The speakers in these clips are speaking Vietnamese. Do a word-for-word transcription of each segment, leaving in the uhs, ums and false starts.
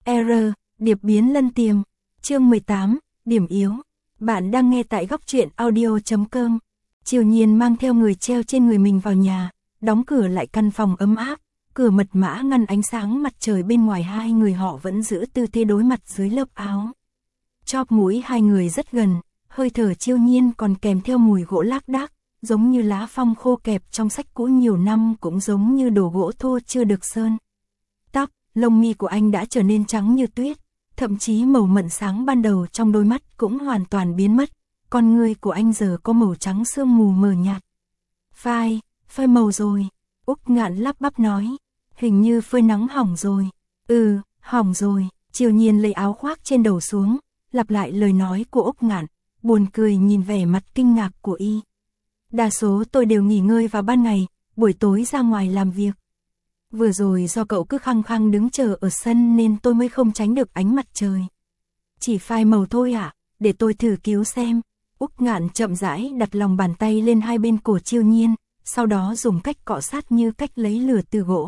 R. Điệp biến lân tiềm. Chương mười tám, điểm yếu. Bạn đang nghe tại góc truyện audio chấm com. Triều Nhiên mang theo người treo trên người mình vào nhà, đóng cửa lại căn phòng ấm áp, cửa mật mã ngăn ánh sáng mặt trời bên ngoài, hai người họ vẫn giữ tư thế đối mặt dưới lớp áo. Chóp mũi hai người rất gần, hơi thở Triều Nhiên còn kèm theo mùi gỗ lác đác, giống như lá phong khô kẹp trong sách cũ nhiều năm, cũng giống như đồ gỗ thô chưa được sơn. Tóc, lông mi của anh đã trở nên trắng như tuyết, thậm chí màu mận sáng ban đầu trong đôi mắt cũng hoàn toàn biến mất, con người của anh giờ có màu trắng sương mù mờ nhạt. Phai, phai màu rồi, Úc Ngạn lắp bắp nói, hình như phơi nắng hỏng rồi. Ừ, hỏng rồi. Triều Nhiên lấy áo khoác trên đầu xuống, lặp lại lời nói của Úc Ngạn, buồn cười nhìn vẻ mặt kinh ngạc của y. Đa số tôi đều nghỉ ngơi vào ban ngày, buổi tối ra ngoài làm việc. Vừa rồi do cậu cứ khăng khăng đứng chờ ở sân nên tôi mới không tránh được ánh mặt trời. Chỉ phai màu thôi à, để tôi thử cứu xem. Úc Ngạn chậm rãi đặt lòng bàn tay lên hai bên cổ Triều Nhiên, sau đó dùng cách cọ sát như cách lấy lửa từ gỗ.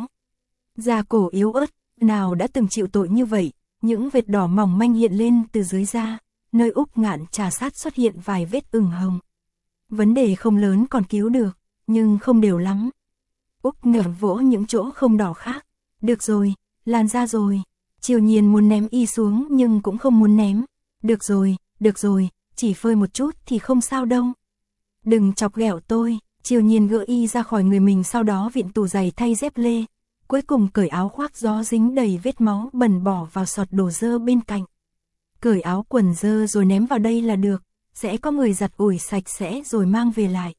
Da cổ yếu ớt, nào đã từng chịu tội như vậy, những vệt đỏ mỏng manh hiện lên từ dưới da, nơi Úc Ngạn trà sát xuất hiện vài vết ửng hồng. Vấn đề không lớn còn cứu được, nhưng không đều lắm. Úc Ngạn vỗ những chỗ không đỏ khác. Được rồi, làn da rồi. Triều Nhiên muốn ném y xuống nhưng cũng không muốn ném. Được rồi, được rồi, chỉ phơi một chút thì không sao đâu. Đừng chọc ghẹo tôi. Triều Nhiên gỡ y ra khỏi người mình, sau đó vịn tủ giày thay dép lê. Cuối cùng cởi áo khoác gió dính đầy vết máu bẩn bỏ vào sọt đồ dơ bên cạnh. Cởi áo quần dơ rồi ném vào đây là được, sẽ có người giặt ủi sạch sẽ rồi mang về lại.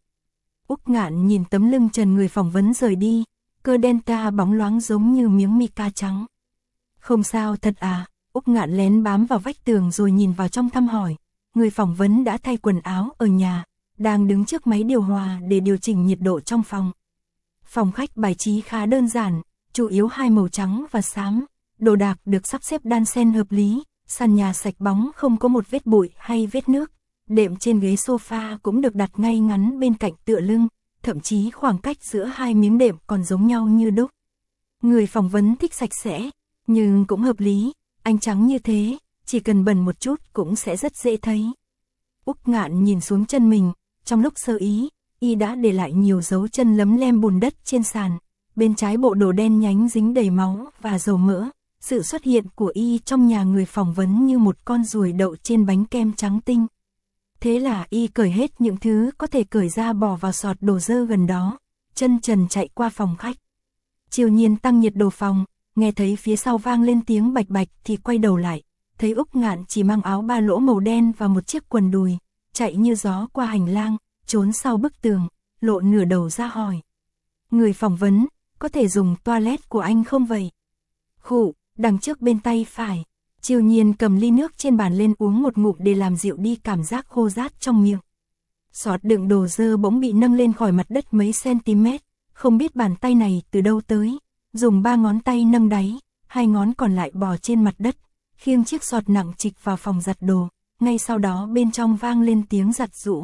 Úc Ngạn nhìn tấm lưng trần người phỏng vấn rời đi, cơ delta bóng loáng giống như miếng mica trắng. Không sao thật à? Úc Ngạn lén bám vào vách tường rồi nhìn vào trong thăm hỏi. Người phỏng vấn đã thay quần áo ở nhà, đang đứng trước máy điều hòa để điều chỉnh nhiệt độ trong phòng. Phòng khách bài trí khá đơn giản, chủ yếu hai màu trắng và xám, đồ đạc được sắp xếp đan xen hợp lý, sàn nhà sạch bóng không có một vết bụi hay vết nước. Đệm trên ghế sofa cũng được đặt ngay ngắn bên cạnh tựa lưng, thậm chí khoảng cách giữa hai miếng đệm còn giống nhau như đúc. Người phỏng vấn thích sạch sẽ, nhưng cũng hợp lý, anh trắng như thế, chỉ cần bẩn một chút cũng sẽ rất dễ thấy. Úc Ngạn nhìn xuống chân mình, trong lúc sơ ý, y đã để lại nhiều dấu chân lấm lem bùn đất trên sàn, bên trái bộ đồ đen nhánh dính đầy máu và dầu mỡ. Sự xuất hiện của y trong nhà người phỏng vấn như một con ruồi đậu trên bánh kem trắng tinh. Thế là y cởi hết những thứ có thể cởi ra bỏ vào sọt đồ dơ gần đó, chân trần chạy qua phòng khách. Triều Nhiên tăng nhiệt độ phòng, nghe thấy phía sau vang lên tiếng bạch bạch thì quay đầu lại, thấy Úc Ngạn chỉ mang áo ba lỗ màu đen và một chiếc quần đùi, chạy như gió qua hành lang, trốn sau bức tường, lộ nửa đầu ra hỏi. Người phỏng vấn, có thể dùng toilet của anh không vậy? Khụ, đằng trước bên tay phải. Triều Nhiên cầm ly nước trên bàn lên uống một ngụm để làm dịu đi cảm giác khô rát trong miệng. Sọt đựng đồ dơ bỗng bị nâng lên khỏi mặt đất mấy cm, không biết bàn tay này từ đâu tới, dùng ba ngón tay nâng đáy, hai ngón còn lại bò trên mặt đất, khiêng chiếc sọt nặng trịch vào phòng giặt đồ, ngay sau đó bên trong vang lên tiếng giặt giũ.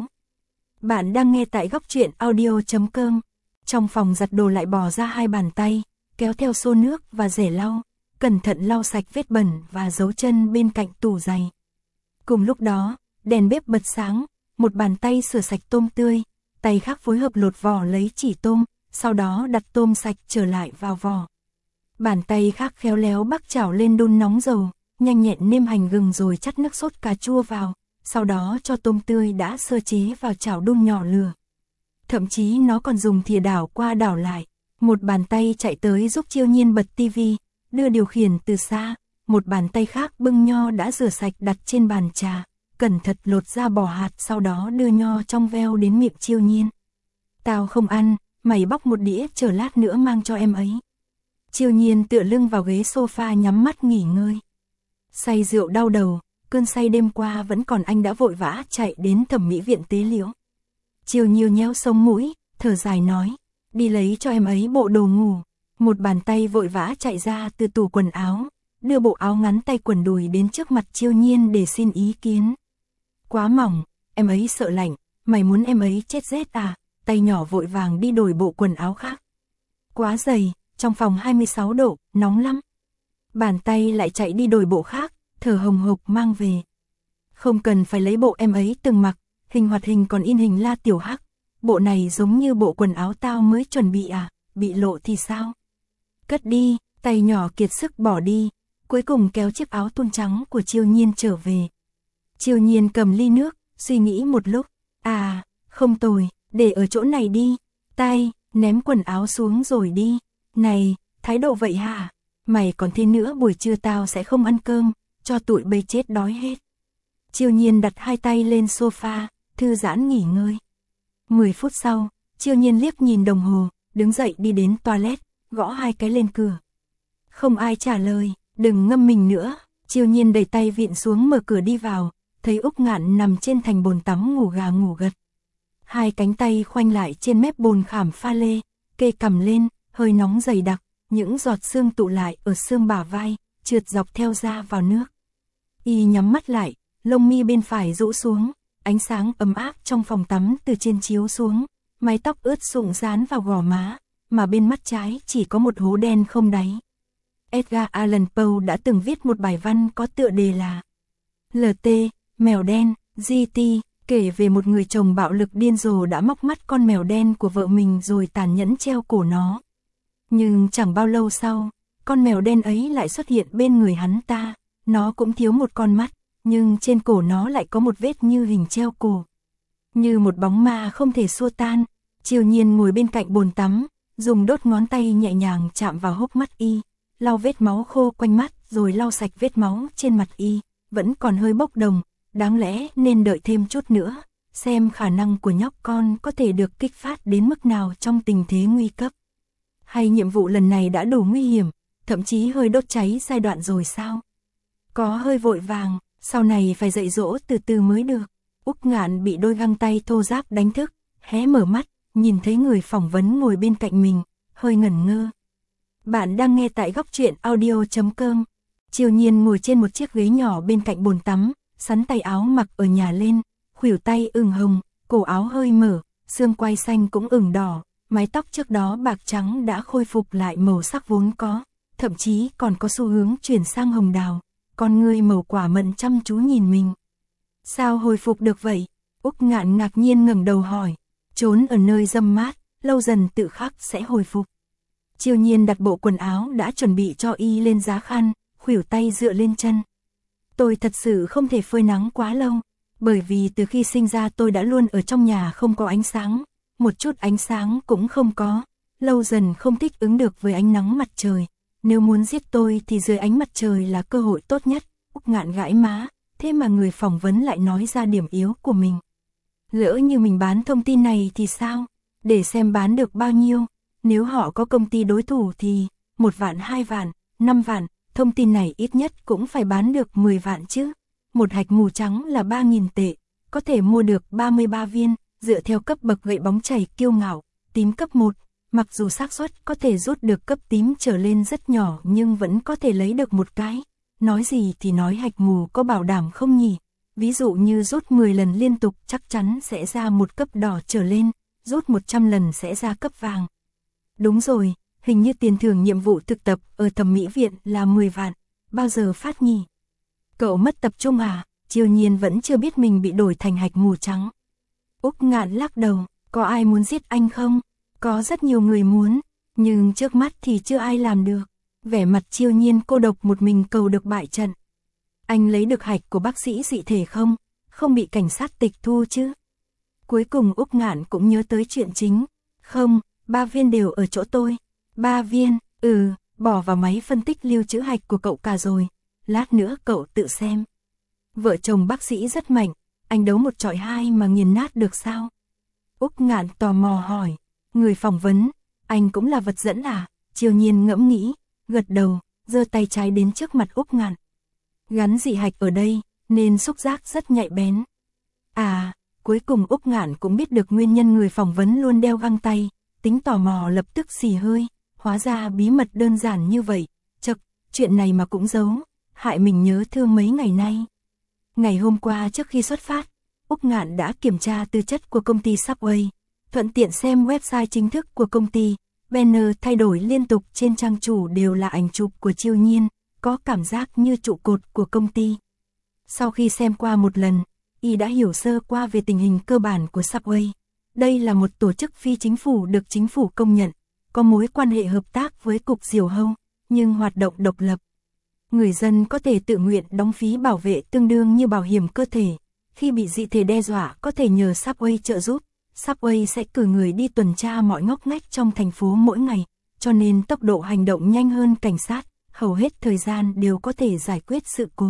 Bạn đang nghe tại góc truyện audio chấm com. Trong phòng giặt đồ lại bò ra hai bàn tay, kéo theo xô nước và rẻ lau, cẩn thận lau sạch vết bẩn và dấu chân bên cạnh tủ giày. Cùng lúc đó, đèn bếp bật sáng, một bàn tay sửa sạch tôm tươi, tay khác phối hợp lột vỏ lấy chỉ tôm, sau đó đặt tôm sạch trở lại vào vỏ. Bàn tay khác khéo léo bắc chảo lên đun nóng dầu, nhanh nhẹn nêm hành gừng rồi chắt nước sốt cà chua vào, sau đó cho tôm tươi đã sơ chế vào chảo đun nhỏ lửa. Thậm chí nó còn dùng thìa đảo qua đảo lại. Một bàn tay chạy tới giúp Triều Nhiên bật tivi, đưa điều khiển từ xa, một bàn tay khác bưng nho đã rửa sạch đặt trên bàn trà, cẩn thận lột ra bỏ hạt, sau đó đưa nho trong veo đến miệng Triều Nhiên. Tao không ăn, mày bóc một đĩa chờ lát nữa mang cho em ấy. Triều Nhiên tựa lưng vào ghế sofa nhắm mắt nghỉ ngơi. Say rượu đau đầu, cơn say đêm qua vẫn còn, anh đã vội vã chạy đến thẩm mỹ viện tế liễu. Triều Nhiên nhéo sống mũi, thở dài nói, đi lấy cho em ấy bộ đồ ngủ. Một bàn tay vội vã chạy ra từ tủ quần áo, đưa bộ áo ngắn tay quần đùi đến trước mặt Triều Nhiên để xin ý kiến. Quá mỏng, em ấy sợ lạnh, mày muốn em ấy chết rét à? Tay nhỏ vội vàng đi đổi bộ quần áo khác. Quá dày, trong phòng hai mươi sáu độ, nóng lắm. bàn tay lại chạy đi đổi bộ khác, thở hồng hộc mang về. Không cần phải lấy bộ em ấy từng mặc, hình hoạt hình còn in hình La Tiểu Hắc. Bộ này giống như bộ quần áo tao mới chuẩn bị à, bị lộ thì sao? Cất đi, tay nhỏ kiệt sức bỏ đi, cuối cùng kéo chiếc áo thun trắng của Chiêu Nhiên trở về. Chiêu Nhiên cầm ly nước, suy nghĩ một lúc, à, không tồi, để ở chỗ này đi, tay, ném quần áo xuống rồi đi, này, thái độ vậy hả? Mày còn thế nữa buổi trưa tao sẽ không ăn cơm, cho tụi bây chết đói hết. Chiêu Nhiên đặt hai tay lên sofa, thư giãn nghỉ ngơi. Mười phút sau, Chiêu Nhiên liếc nhìn đồng hồ, đứng dậy đi đến toilet, gõ hai cái lên cửa. Không ai trả lời, đừng ngâm mình nữa. Chiêu Nhiên đẩy tay vịn xuống mở cửa đi vào, thấy Úc Ngạn nằm trên thành bồn tắm ngủ gà ngủ gật. Hai cánh tay khoanh lại trên mép bồn khảm pha lê, kê cằm lên, hơi nóng dày đặc, những giọt sương tụ lại ở xương bả vai, trượt dọc theo da vào nước. Y nhắm mắt lại, lông mi bên phải rũ xuống, ánh sáng ấm áp trong phòng tắm từ trên chiếu xuống, mái tóc ướt sũng dán vào gò má, mà bên mắt trái chỉ có một hố đen không đáy. Edgar Allan Poe đã từng viết một bài văn có tựa đề là lờ tê, mèo đen, giê tê, kể về một người chồng bạo lực điên rồ đã móc mắt con mèo đen của vợ mình rồi tàn nhẫn treo cổ nó. Nhưng chẳng bao lâu sau, con mèo đen ấy lại xuất hiện bên người hắn ta, nó cũng thiếu một con mắt, nhưng trên cổ nó lại có một vết như hình treo cổ. Như một bóng ma không thể xua tan, Chiêu Nhiên ngồi bên cạnh bồn tắm, dùng đốt ngón tay nhẹ nhàng chạm vào hốc mắt y, lau vết máu khô quanh mắt rồi lau sạch vết máu trên mặt y, vẫn còn hơi bốc đồng, đáng lẽ nên đợi thêm chút nữa, xem khả năng của nhóc con có thể được kích phát đến mức nào trong tình thế nguy cấp. Hay nhiệm vụ lần này đã đủ nguy hiểm, thậm chí hơi đốt cháy giai đoạn rồi sao? Có hơi vội vàng, sau này phải dạy dỗ từ từ mới được. Úc Ngạn bị đôi găng tay thô ráp đánh thức, hé mở mắt, nhìn thấy người phỏng vấn ngồi bên cạnh mình, hơi ngẩn ngơ. Bạn đang nghe tại góc truyện audio chấm com. Chiêu Nhiên ngồi trên một chiếc ghế nhỏ bên cạnh bồn tắm, sắn tay áo mặc ở nhà lên, khuỷu tay ửng hồng, cổ áo hơi mở, xương quai xanh cũng ửng đỏ, mái tóc trước đó bạc trắng đã khôi phục lại màu sắc vốn có, thậm chí còn có xu hướng chuyển sang hồng đào, con ngươi màu quả mận chăm chú nhìn mình. Sao hồi phục được vậy? Úc Ngạn ngạc nhiên ngẩng đầu hỏi. Trốn ở nơi râm mát, lâu dần tự khắc sẽ hồi phục. Chiêu Nhiên đặt bộ quần áo đã chuẩn bị cho y lên giá khăn, khuỷu tay dựa lên chân. Tôi thật sự không thể phơi nắng quá lâu, bởi vì từ khi sinh ra tôi đã luôn ở trong nhà không có ánh sáng, một chút ánh sáng cũng không có, lâu dần không thích ứng được với ánh nắng mặt trời. Nếu muốn giết tôi thì dưới ánh mặt trời là cơ hội tốt nhất. Úc Ngạn gãi má, thế mà người phỏng vấn lại nói ra điểm yếu của mình. Lỡ như mình bán thông tin này thì sao? Để xem bán được bao nhiêu. Nếu họ có công ty đối thủ thì một vạn, hai vạn, năm vạn, thông tin này ít nhất cũng phải bán được mười vạn chứ. Một hạch mù trắng là ba nghìn tệ, có thể mua được ba mươi ba viên, dựa theo cấp bậc gậy bóng chảy kiêu ngạo, tím cấp một. Mặc dù xác suất có thể rút được cấp tím trở lên rất nhỏ nhưng vẫn có thể lấy được một cái. Nói gì thì nói hạch mù có bảo đảm không nhỉ? Ví dụ như rút mười lần liên tục chắc chắn sẽ ra một cấp đỏ trở lên, rút một trăm lần sẽ ra cấp vàng. Đúng rồi, hình như tiền thưởng nhiệm vụ thực tập ở thẩm mỹ viện là mười vạn, bao giờ phát nhỉ? Cậu mất tập trung à? Chiêu Nhiên vẫn chưa biết mình bị đổi thành hạch mù trắng. Úc Ngạn lắc đầu, có ai muốn giết anh không? Có rất nhiều người muốn, nhưng trước mắt thì chưa ai làm được. Vẻ mặt Chiêu Nhiên cô độc một mình cầu được bại trận. Anh lấy được hạch của bác sĩ dị thể không? Không bị cảnh sát tịch thu chứ? Cuối cùng Úc Ngạn cũng nhớ tới chuyện chính. Không, ba viên đều ở chỗ tôi. Ba viên, ừ, bỏ vào máy phân tích lưu trữ hạch của cậu cả rồi. Lát nữa cậu tự xem. Vợ chồng bác sĩ rất mạnh, anh đấu một chọi hai mà nghiền nát được sao? Úc Ngạn tò mò hỏi. Người phỏng vấn, anh cũng là vật dẫn à? Chiêu Nhiên ngẫm nghĩ, gật đầu, giơ tay trái đến trước mặt Úc Ngạn. Gắn dị hạch ở đây, nên xúc giác rất nhạy bén. À, cuối cùng Úc Ngạn cũng biết được nguyên nhân người phỏng vấn luôn đeo găng tay, tính tò mò lập tức xì hơi, hóa ra bí mật đơn giản như vậy, chậc, chuyện này mà cũng giấu, hại mình nhớ thương mấy ngày nay. Ngày hôm qua trước khi xuất phát, Úc Ngạn đã kiểm tra tư chất của công ty Subway, thuận tiện xem website chính thức của công ty, banner thay đổi liên tục trên trang chủ đều là ảnh chụp của Chiêu Nhiên, có cảm giác như trụ cột của công ty. Sau khi xem qua một lần, y đã hiểu sơ qua về tình hình cơ bản của Subway. Đây là một tổ chức phi chính phủ được chính phủ công nhận, có mối quan hệ hợp tác với Cục Diều Hâu, nhưng hoạt động độc lập. Người dân có thể tự nguyện đóng phí bảo vệ tương đương như bảo hiểm cơ thể. Khi bị dị thể đe dọa có thể nhờ Subway trợ giúp. Subway sẽ cử người đi tuần tra mọi ngóc ngách trong thành phố mỗi ngày, cho nên tốc độ hành động nhanh hơn cảnh sát, hầu hết thời gian đều có thể giải quyết sự cố.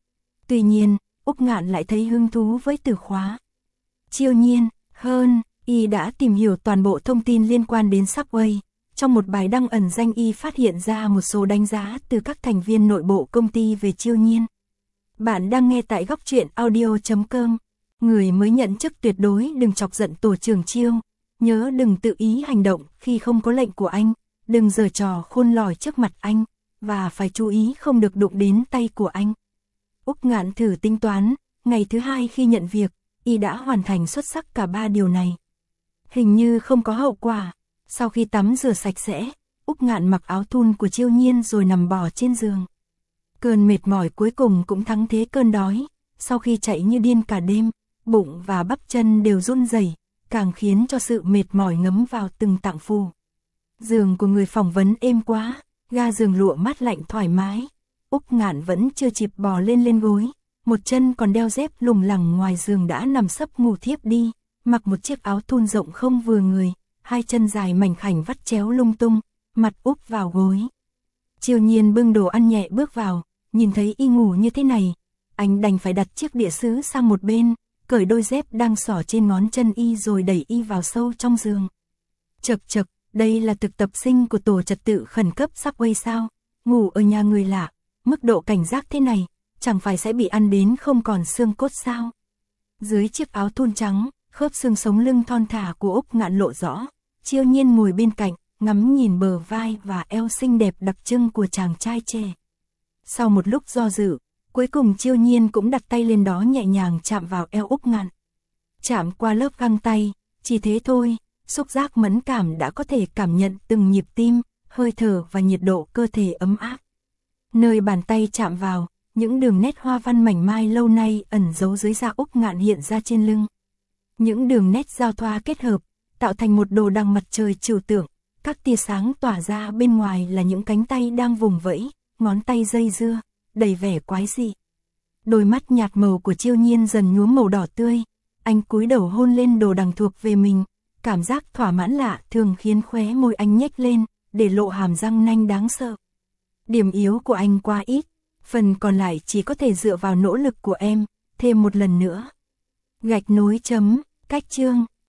Tuy nhiên, Úc Ngạn lại thấy hứng thú với từ khóa chiêu nhiên hơn, y đã tìm hiểu toàn bộ thông tin liên quan đến Subway. Trong một bài đăng ẩn danh y phát hiện ra một số đánh giá từ các thành viên nội bộ công ty về chiêu nhiên. Bạn đang nghe tại góc truyện audio chấm com. Người mới nhận chức tuyệt đối đừng chọc giận tổ trưởng Chiêu, nhớ đừng tự ý hành động khi không có lệnh của anh, đừng giở trò khôn lỏi trước mặt anh, và phải chú ý không được đụng đến tay của anh. Úc Ngạn thử tính toán, ngày thứ hai khi nhận việc, y đã hoàn thành xuất sắc cả ba điều này. Hình như không có hậu quả. Sau khi tắm rửa sạch sẽ, Úc Ngạn mặc áo thun của Chiêu Nhiên rồi nằm bò trên giường. Cơn mệt mỏi cuối cùng cũng thắng thế cơn đói, sau khi chạy như điên cả đêm, bụng và bắp chân đều run rẩy, càng khiến cho sự mệt mỏi ngấm vào từng tạng phủ. Giường của người phỏng vấn êm quá, ga giường lụa mát lạnh thoải mái. Úc Ngạn vẫn chưa kịp bò lên lên gối, một chân còn đeo dép lủng lẳng ngoài giường đã nằm sấp ngủ thiếp đi, mặc một chiếc áo thun rộng không vừa người, hai chân dài mảnh khảnh vắt chéo lung tung, mặt úp vào gối. Chiêu Nhiên bưng đồ ăn nhẹ bước vào, nhìn thấy y ngủ như thế này, anh đành phải đặt chiếc đĩa sứ sang một bên, cởi đôi dép đang xỏ trên ngón chân y rồi đẩy y vào sâu trong giường. Chậc chậc, đây là thực tập sinh của tổ trật tự khẩn cấp Subway sao? Ngủ ở nhà người lạ, mức độ cảnh giác thế này, chẳng phải sẽ bị ăn đến không còn xương cốt sao? Dưới chiếc áo thun trắng, khớp xương sống lưng thon thả của Úc Ngạn lộ rõ. Chiêu Nhiên ngồi bên cạnh, ngắm nhìn bờ vai và eo xinh đẹp đặc trưng của chàng trai trẻ. Sau một lúc do dự, cuối cùng Chiêu Nhiên cũng đặt tay lên đó nhẹ nhàng chạm vào eo Úc Ngạn. Chạm qua lớp găng tay, chỉ thế thôi, xúc giác mẫn cảm đã có thể cảm nhận từng nhịp tim, hơi thở và nhiệt độ cơ thể ấm áp. Nơi bàn tay chạm vào, những đường nét hoa văn mảnh mai lâu nay ẩn giấu dưới da Úc Ngạn hiện ra trên lưng. Những đường nét giao thoa kết hợp, tạo thành một đồ đằng mặt trời trừu tượng, các tia sáng tỏa ra bên ngoài là những cánh tay đang vùng vẫy, ngón tay dây dưa, đầy vẻ quái dị. Đôi mắt nhạt màu của Chiêu Nhiên dần nhuốm màu đỏ tươi, anh cúi đầu hôn lên đồ đằng thuộc về mình, cảm giác thỏa mãn lạ thường khiến khóe môi anh nhếch lên, để lộ hàm răng nanh đáng sợ. Điểm yếu của anh quá ít, phần còn lại chỉ có thể dựa vào nỗ lực của em, thêm một lần nữa. Gạch nối chấm, cách chương.